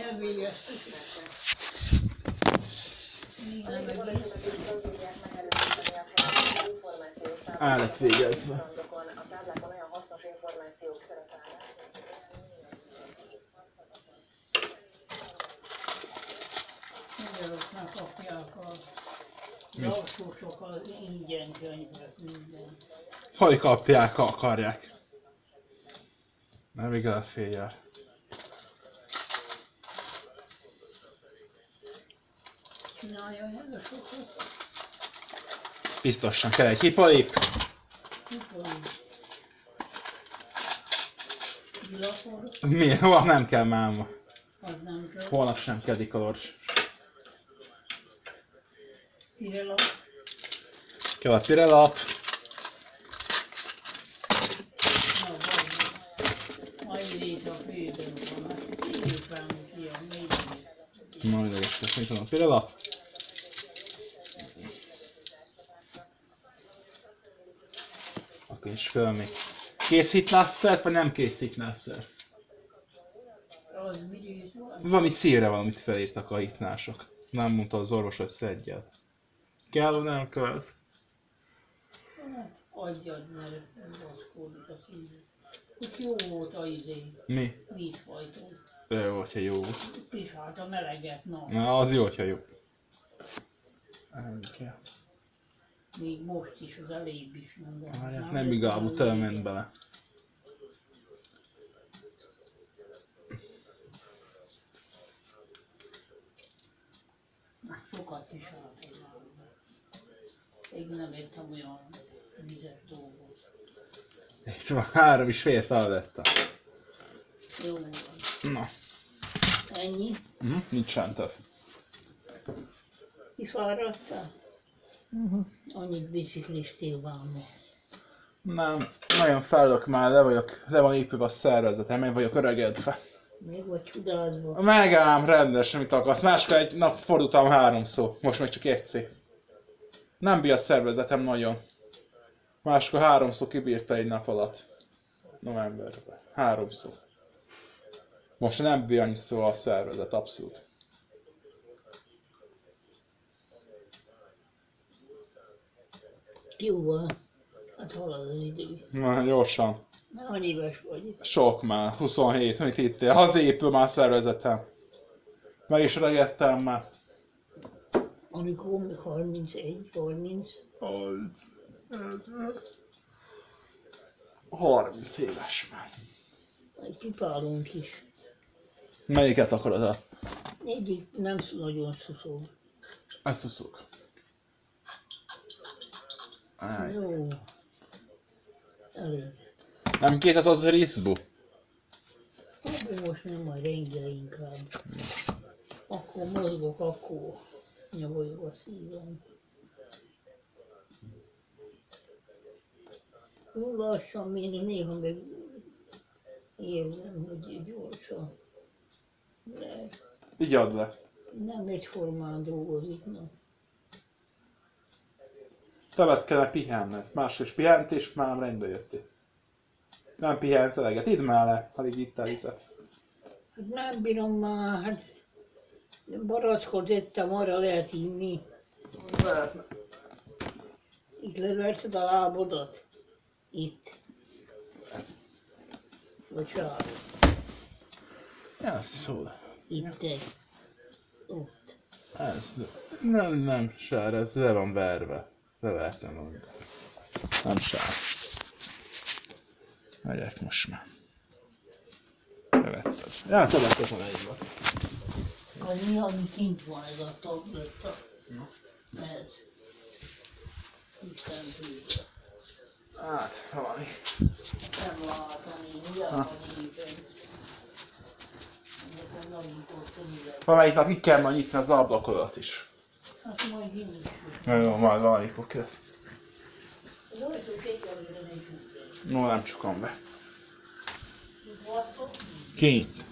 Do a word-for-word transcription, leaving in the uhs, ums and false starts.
El lett végezve. Magyaroknak kapják a lassúsok az ingyen könyvet, minden. Hogy kapják, ha akarják. Nem igaz, féljár. Csinálja el a sokat. Biztosan kell egy hipolip. Hipolip. Vilapor. Mi? Hol nem kell máma. Az nem kell. Holnap sem kell dikolors. Pirelap. Kell a pirelap. Na, vagy. Majd rész a főben van. Szépen ilyen még. Majd egész, mint a pirelap. Akkor is föl még. Készítlásszert, vagy nem készítlásszer? Az miért van? Valami szívre valamit felírtak a hitnások. Nem mondta az orvos, hogy szedjel. Kell, vagy nem kell? Hát adjad, mert baszkódik a szívét. Ott jó volt a izé. Mi? Vízfajtó. Jó, hogyha jó. És hát a meleget, na. Na, az jó, hogyha jó. Nem kell. Még most is, az elébb is mondom. Várjál, nem igazán elment bele. Sokat is átadnám. Még nem értem olyan vizet dolgot. Itt van három és fél talvetta. Jó van. Na. Ennyi? Uh-huh. Nincs sem több. Kifáradtál? Uh-huh. Annyit bicikliztél vámba. Nem, nagyon fellök már, le vagyok, le van épülve a szervezetem, én vagyok öregedve. Még vagy csodázva. Megám, rendesen, mit akarsz. Máskor egy nap fordultam háromszor, most meg csak egyszer. Nem bír a szervezetem nagyon. Máskor háromszor kibírta egy nap alatt. Novemberben. Háromszor. Most nem bír annyiszor a szervezet, abszolút. Jó van. Hát halad az idő. Na, gyorsan. Hány éves vagy? Sok már, huszonhét, mit itt él. Hazépül már a szervezetem. Meg is öregedtem már. Amikor még harmincegy, harminc. harminc éves már. Egy pipálunk is. Melyiket akarod el? Egyik nem nagyon szuszog. Ezt szuszog. Jó. Elég. Nem készített az a rizbu? Abban most nem, majd reggel inkább. Akkor mozgok, akkor nyavolyog a szívem. Jó lassan, még néha meg érzem, hogy gyorsan. De Így add le. nem egyformán dolgozik, na. Többet kellene pihenned. Máskor is pihent és már rendbe jöttél. Nem pihensz eleget. Idd már le, alig ittál vizet. Hát nem bírom már, hát barackot ettem, arra lehet inni. Lehetne. Itt leverted a lábodat? Itt. Vagy sár? Ez szól. Itt egy. Ott. Ez nem, nem sár, ez le van verve. Levertem volna. Nem sár. Megyek most már. Bevetted. Ja, te vetted a lejjbe. Az mi, ami kint van, ez a tabletta? Ez. Isten tudja. Hát, valami. Nem látom én, ugye van éppen. Nekem nagyítottam ide. Valamelyik ki kell majd nyitni az ablakodat is. Hát majd hinni is. Na jó, majd valamikor kész. Az ajtót egy előre egy húzás. No, nem csukom be. Itt vagytok? Kint.